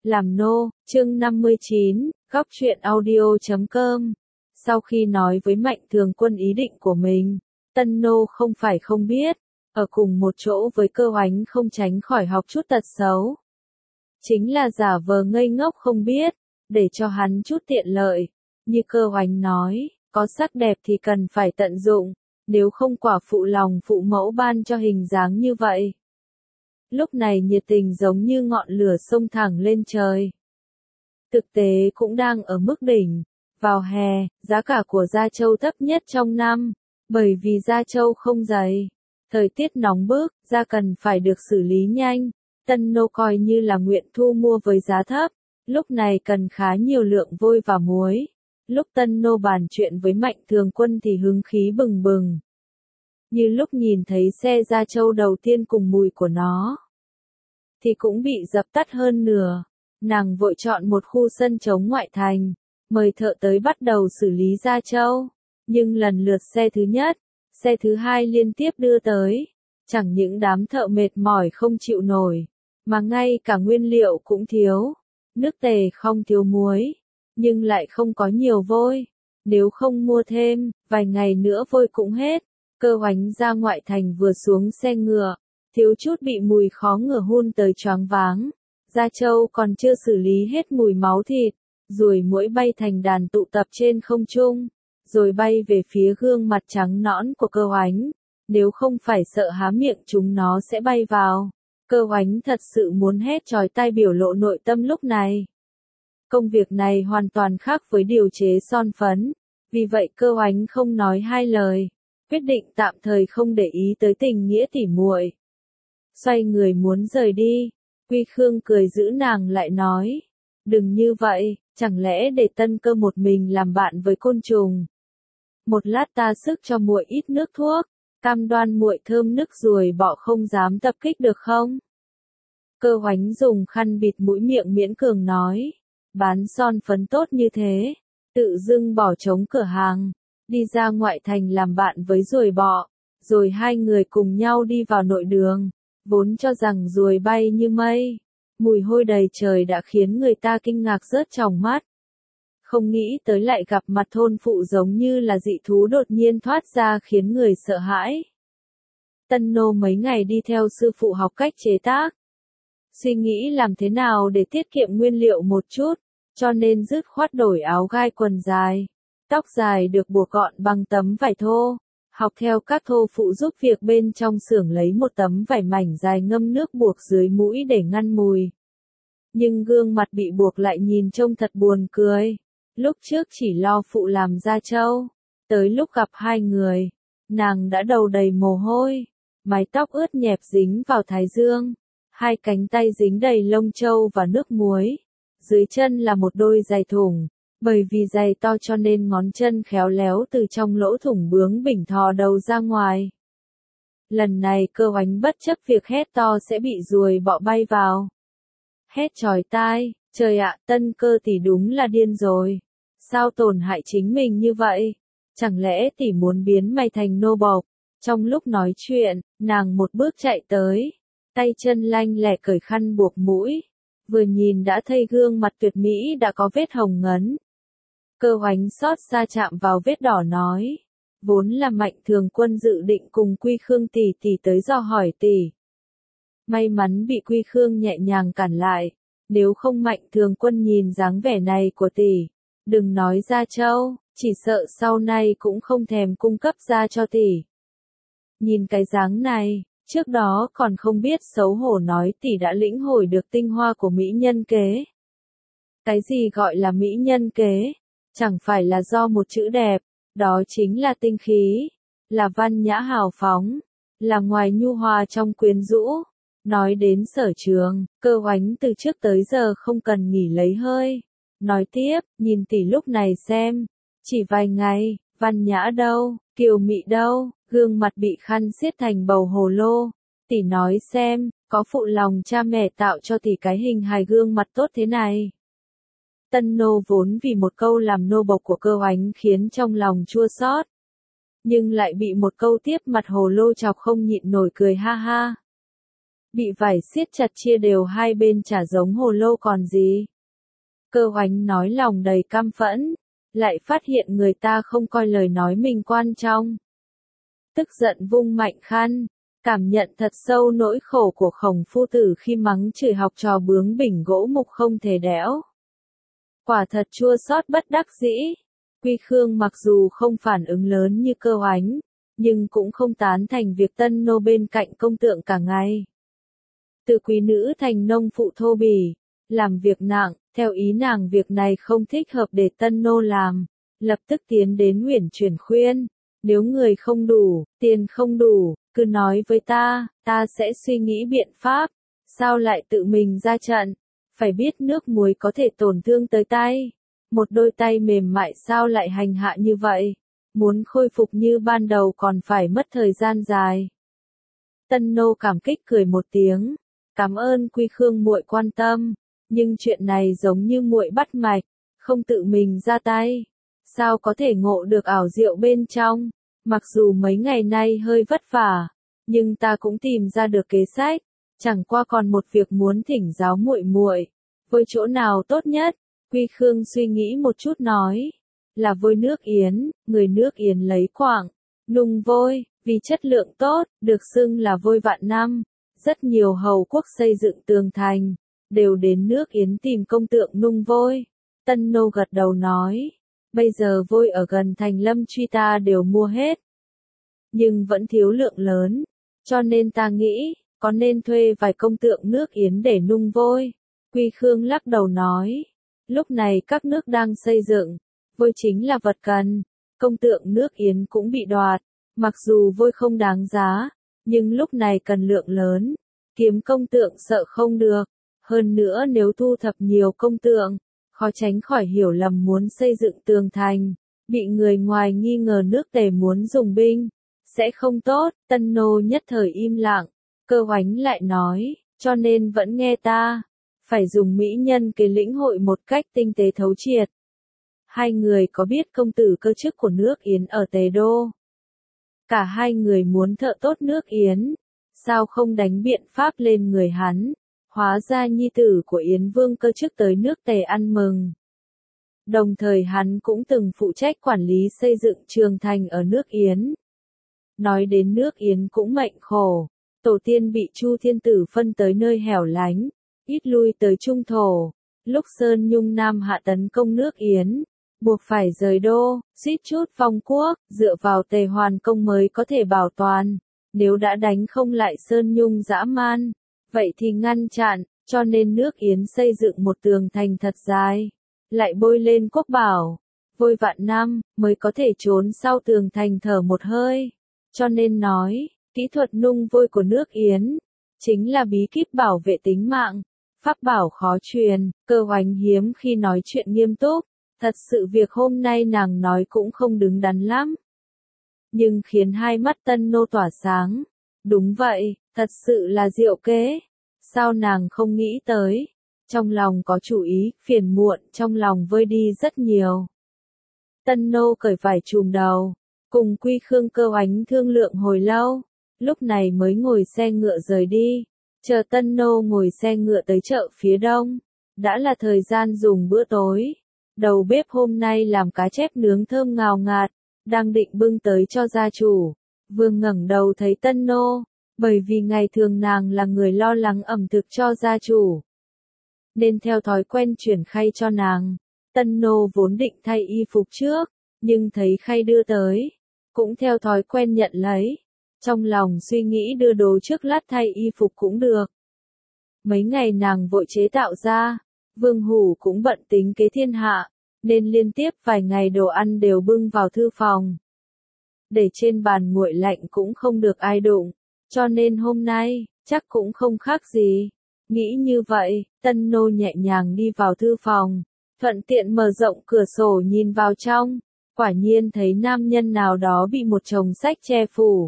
Làm nô, chương 59, góc truyện audio.com. Sau khi nói với Mạnh Thường Quân ý định của mình, Tân Nô không phải không biết, ở cùng một chỗ với Cơ Oánh không tránh khỏi học chút tật xấu. Chính là giả vờ ngây ngốc không biết, để cho hắn chút tiện lợi. Như Cơ Oánh nói, có sắc đẹp thì cần phải tận dụng, nếu không quả phụ lòng phụ mẫu ban cho hình dáng như vậy. Lúc này nhiệt tình giống như ngọn lửa xông thẳng lên trời. Thực tế cũng đang ở mức đỉnh. Vào hè, giá cả của da trâu thấp nhất trong năm, bởi vì da trâu không dày. Thời tiết nóng bức, da cần phải được xử lý nhanh. Tân Nô coi như là nguyện thu mua với giá thấp, lúc này cần khá nhiều lượng vôi và muối. Lúc Tân Nô bàn chuyện với Mạnh Thường Quân thì hứng khí bừng bừng. Như lúc nhìn thấy xe da trâu đầu tiên cùng mùi của nó, thì cũng bị dập tắt hơn nửa. Nàng vội chọn một khu sân trống ngoại thành, mời thợ tới bắt đầu xử lý da trâu. Nhưng lần lượt xe thứ nhất, xe thứ hai liên tiếp đưa tới. Chẳng những đám thợ mệt mỏi không chịu nổi, mà ngay cả nguyên liệu cũng thiếu. Nước tề không thiếu muối, nhưng lại không có nhiều vôi. Nếu không mua thêm, vài ngày nữa vôi cũng hết. Cơ Oánh ra ngoại thành vừa xuống xe ngựa, thiếu chút bị mùi khó ngửi hun tới choáng váng. Da trâu còn chưa xử lý hết mùi máu thịt, ruồi muỗi bay thành đàn tụ tập trên không trung, rồi bay về phía gương mặt trắng nõn của Cơ Oánh. Nếu không phải sợ há miệng chúng nó sẽ bay vào, Cơ Oánh thật sự muốn hét chói tai biểu lộ nội tâm lúc này. Công việc này hoàn toàn khác với điều chế son phấn, vì vậy Cơ Oánh không nói hai lời, quyết định tạm thời không để ý tới tình nghĩa tỉ muội. Xoay người muốn rời đi, Quy Khương cười giữ nàng lại nói, đừng như vậy, chẳng lẽ để Tân Cơ một mình làm bạn với côn trùng. Một lát ta sức cho muội ít nước thuốc, cam đoan muội thơm nức ruồi bọ không dám tập kích được không? Cơ Oánh dùng khăn bịt mũi miệng miễn cường nói, bán son phấn tốt như thế, tự dưng bỏ trống cửa hàng, đi ra ngoại thành làm bạn với ruồi bọ, rồi hai người cùng nhau đi vào nội đường. Vốn cho rằng ruồi bay như mây, mùi hôi đầy trời đã khiến người ta kinh ngạc rớt tròng mắt. Không nghĩ tới lại gặp mặt thôn phụ giống như là dị thú đột nhiên thoát ra khiến người sợ hãi. Tân Nô mấy ngày đi theo sư phụ học cách chế tác. Suy nghĩ làm thế nào để tiết kiệm nguyên liệu một chút, cho nên dứt khoát đổi áo gai quần dài. Tóc dài được buộc gọn bằng tấm vải thô. Học theo các thô phụ giúp việc bên trong xưởng lấy một tấm vải mảnh dài ngâm nước buộc dưới mũi để ngăn mùi. Nhưng gương mặt bị buộc lại nhìn trông thật buồn cười. Lúc trước chỉ lo phụ làm da trâu, tới lúc gặp hai người, nàng đã đầu đầy mồ hôi, mái tóc ướt nhẹp dính vào thái dương, hai cánh tay dính đầy lông trâu và nước muối. Dưới chân là một đôi giày thùng. Bởi vì giày to cho nên ngón chân khéo léo từ trong lỗ thủng bướng bỉnh thò đầu ra ngoài. Lần này Cơ Oánh bất chấp việc hét to sẽ bị ruồi bọ bay vào. Hét chói tai, trời ạ, Tân Cơ tỷ đúng là điên rồi. Sao tổn hại chính mình như vậy? Chẳng lẽ tỷ muốn biến mày thành nô bộc? Trong lúc nói chuyện, nàng một bước chạy tới, tay chân lanh lẹ cởi khăn buộc mũi. Vừa nhìn đã thấy gương mặt tuyệt mỹ đã có vết hồng ngấn. Cơ Oánh xót xa chạm vào vết đỏ nói, vốn là Mạnh Thường Quân dự định cùng Quy Khương tỷ tỷ tới dò hỏi tỷ. May mắn bị Quy Khương nhẹ nhàng cản lại, nếu không Mạnh Thường Quân nhìn dáng vẻ này của tỷ, đừng nói da trâu, chỉ sợ sau này cũng không thèm cung cấp da cho tỷ. Nhìn cái dáng này, trước đó còn không biết xấu hổ nói tỷ đã lĩnh hội được tinh hoa của mỹ nhân kế. Cái gì gọi là mỹ nhân kế? Chẳng phải là do một chữ đẹp, đó chính là tinh khí, là văn nhã hào phóng, là ngoài nhu hòa trong quyến rũ. Nói đến sở trường, Cơ Oánh từ trước tới giờ không cần nghỉ lấy hơi. Nói tiếp, nhìn tỷ lúc này xem, chỉ vài ngày, văn nhã đâu, kiều mị đâu, gương mặt bị khăn siết thành bầu hồ lô. Tỷ nói xem, có phụ lòng cha mẹ tạo cho tỷ cái hình hài gương mặt tốt thế này. Tân Nô vốn vì một câu làm nô bộc của Cơ Oánh khiến trong lòng chua xót, nhưng lại bị một câu tiếp mặt hồ lô chọc không nhịn nổi cười ha ha. bị vải siết chặt chia đều hai bên chả giống hồ lô còn gì. Cơ Oánh nói lòng đầy căm phẫn, lại phát hiện người ta không coi lời nói mình quan trọng. Tức giận vung mạnh khăn, cảm nhận thật sâu nỗi khổ của Khổng phu tử khi mắng chửi học trò bướng bỉnh gỗ mục không thể đẽo. Quả thật chua xót bất đắc dĩ. Quy Khương mặc dù không phản ứng lớn như Cơ Oánh, nhưng cũng không tán thành việc tân nô bên cạnh công tượng cả ngày. Từ quý nữ thành nông phụ thô bỉ, làm việc nặng, theo ý nàng việc này không thích hợp để tân nô làm, lập tức tiến đến uyển chuyển khuyên, nếu người không đủ, tiền không đủ, cứ nói với ta sẽ suy nghĩ biện pháp, sao lại tự mình ra trận, phải biết nước muối có thể tổn thương tới tay, một đôi tay mềm mại sao lại hành hạ như vậy, muốn khôi phục như ban đầu còn phải mất thời gian dài. Tân nô cảm kích cười một tiếng, cảm ơn Quy Khương muội quan tâm, nhưng chuyện này giống như muội bắt mạch, không tự mình ra tay, sao có thể ngộ được ảo diệu bên trong, mặc dù mấy ngày nay hơi vất vả, nhưng ta cũng tìm ra được kế sách, chẳng qua còn một việc muốn thỉnh giáo muội muội, với chỗ nào tốt nhất? Quy Khương suy nghĩ một chút nói, là vôi nước yến, người nước yến lấy quặng, nung vôi, vì chất lượng tốt, được xưng là vôi vạn năm, rất nhiều hầu quốc xây dựng tường thành, đều đến nước yến tìm công tượng nung vôi. Tân nô gật đầu nói, bây giờ vôi ở gần thành Lâm Truy ta đều mua hết, nhưng vẫn thiếu lượng lớn, cho nên ta nghĩ, có nên thuê vài công tượng nước yến để nung vôi. Quy Khương lắc đầu nói, lúc này các nước đang xây dựng, vôi chính là vật cần, công tượng nước yến cũng bị đoạt, mặc dù vôi không đáng giá, nhưng lúc này cần lượng lớn, kiếm công tượng sợ không được, hơn nữa nếu thu thập nhiều công tượng, khó tránh khỏi hiểu lầm muốn xây dựng tường thành, bị người ngoài nghi ngờ nước Tề muốn dùng binh, sẽ không tốt. Tân nô nhất thời im lặng, Cơ Oánh lại nói, cho nên vẫn nghe ta, phải dùng mỹ nhân kế lĩnh hội một cách tinh tế thấu triệt. Hai người có biết công tử cơ chức của nước Yến ở Tề Đô? Cả hai người muốn thợ tốt nước Yến, sao không đánh biện pháp lên người hắn, hóa ra nhi tử của Yến Vương cơ chức tới nước Tề ăn mừng. Đồng thời hắn cũng từng phụ trách quản lý xây dựng trường thành ở nước Yến. Nói đến nước Yến cũng mệnh khổ, tổ tiên bị Chu Thiên Tử phân tới nơi hẻo lánh, ít lui tới trung thổ, lúc Sơn Nhung Nam hạ tấn công nước Yến, buộc phải rời đô, suýt chút vong quốc, dựa vào Tề Hoàn Công mới có thể bảo toàn, nếu đã đánh không lại Sơn Nhung dã man, vậy thì ngăn chặn, cho nên nước Yến xây dựng một tường thành thật dài, lại bôi lên quốc bảo, vôi vạn năm, mới có thể trốn sau tường thành thở một hơi, cho nên nói, kỹ thuật nung vôi của nước Yến, chính là bí kíp bảo vệ tính mạng, pháp bảo khó truyền. Cơ Oánh hiếm khi nói chuyện nghiêm túc, thật sự việc hôm nay nàng nói cũng không đứng đắn lắm. Nhưng khiến hai mắt tân nô tỏa sáng, đúng vậy, thật sự là diệu kế, sao nàng không nghĩ tới, trong lòng có chủ ý, phiền muộn trong lòng vơi đi rất nhiều. Tân nô cởi vải trùm đầu, cùng Quy Khương Cơ Oánh thương lượng hồi lâu, lúc này mới ngồi xe ngựa rời đi, chờ tân nô ngồi xe ngựa tới chợ phía đông, đã là thời gian dùng bữa tối. Đầu bếp hôm nay làm cá chép nướng thơm ngào ngạt, đang định bưng tới cho gia chủ, vương ngẩng đầu thấy tân nô, bởi vì ngày thường nàng là người lo lắng ẩm thực cho gia chủ, nên theo thói quen chuyển khay cho nàng. Tân nô vốn định thay y phục trước, nhưng thấy khay đưa tới, cũng theo thói quen nhận lấy. Trong lòng suy nghĩ đưa đồ trước lát thay y phục cũng được. Mấy ngày nàng vội chế tạo ra, Vương Hủ cũng bận tính kế thiên hạ, nên liên tiếp vài ngày đồ ăn đều bưng vào thư phòng. Để trên bàn nguội lạnh cũng không được ai đụng, cho nên hôm nay, chắc cũng không khác gì. Nghĩ như vậy, tân nô nhẹ nhàng đi vào thư phòng, thuận tiện mở rộng cửa sổ nhìn vào trong, quả nhiên thấy nam nhân nào đó bị một chồng sách che phủ.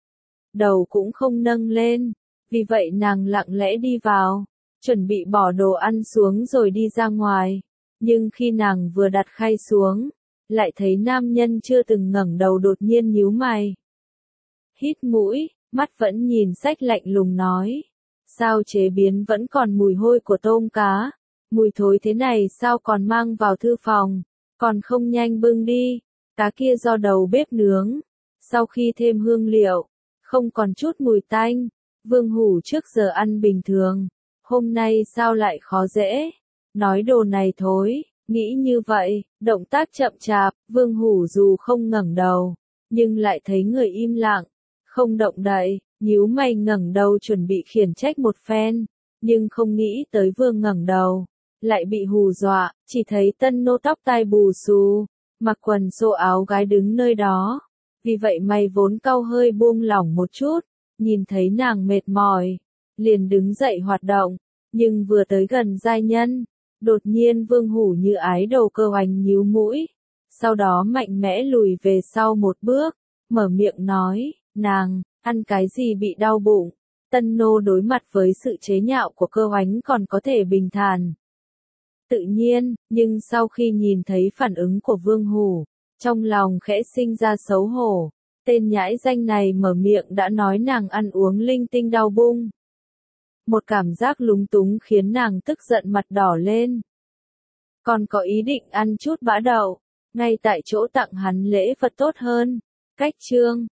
Đầu cũng không nâng lên, vì vậy nàng lặng lẽ đi vào, chuẩn bị bỏ đồ ăn xuống rồi đi ra ngoài, nhưng khi nàng vừa đặt khay xuống, lại thấy nam nhân chưa từng ngẩng đầu đột nhiên nhíu mày. Hít mũi, mắt vẫn nhìn sách lạnh lùng nói, Sao chế biến vẫn còn mùi hôi của tôm cá, mùi thối thế này sao còn mang vào thư phòng, còn không nhanh bưng đi, cá kia do đầu bếp nướng, sau khi thêm hương liệu, không còn chút mùi tanh, Vương Hủ trước giờ ăn bình thường, hôm nay sao lại khó dễ, nói đồ này thối, nghĩ như vậy, động tác chậm chạp, Vương Hủ dù không ngẩng đầu, nhưng lại thấy người im lặng, không động đậy, nhíu mày ngẩng đầu chuẩn bị khiển trách một phen, nhưng không nghĩ tới vừa ngẩng đầu, lại bị hù dọa, chỉ thấy Tân Nô tóc tai bù xù, mặc quần xô áo gái đứng nơi đó, vì vậy mày vốn cau hơi buông lỏng một chút, nhìn thấy nàng mệt mỏi, liền đứng dậy hoạt động, nhưng vừa tới gần giai nhân, đột nhiên Vương Hủ như ái đầu cơ hoành nhíu mũi, sau đó mạnh mẽ lùi về sau một bước, mở miệng nói, nàng, ăn cái gì bị đau bụng, Tân Nô đối mặt với sự chế nhạo của cơ hoánh còn có thể bình thản. Tự nhiên, nhưng sau khi nhìn thấy phản ứng của Vương Hủ, trong lòng khẽ sinh ra xấu hổ, tên nhãi danh này mở miệng đã nói nàng ăn uống linh tinh đau bụng. Một cảm giác lúng túng khiến nàng tức giận mặt đỏ lên. Còn có ý định ăn chút bã đậu, ngay tại chỗ tặng hắn lễ vật tốt hơn. Cách chương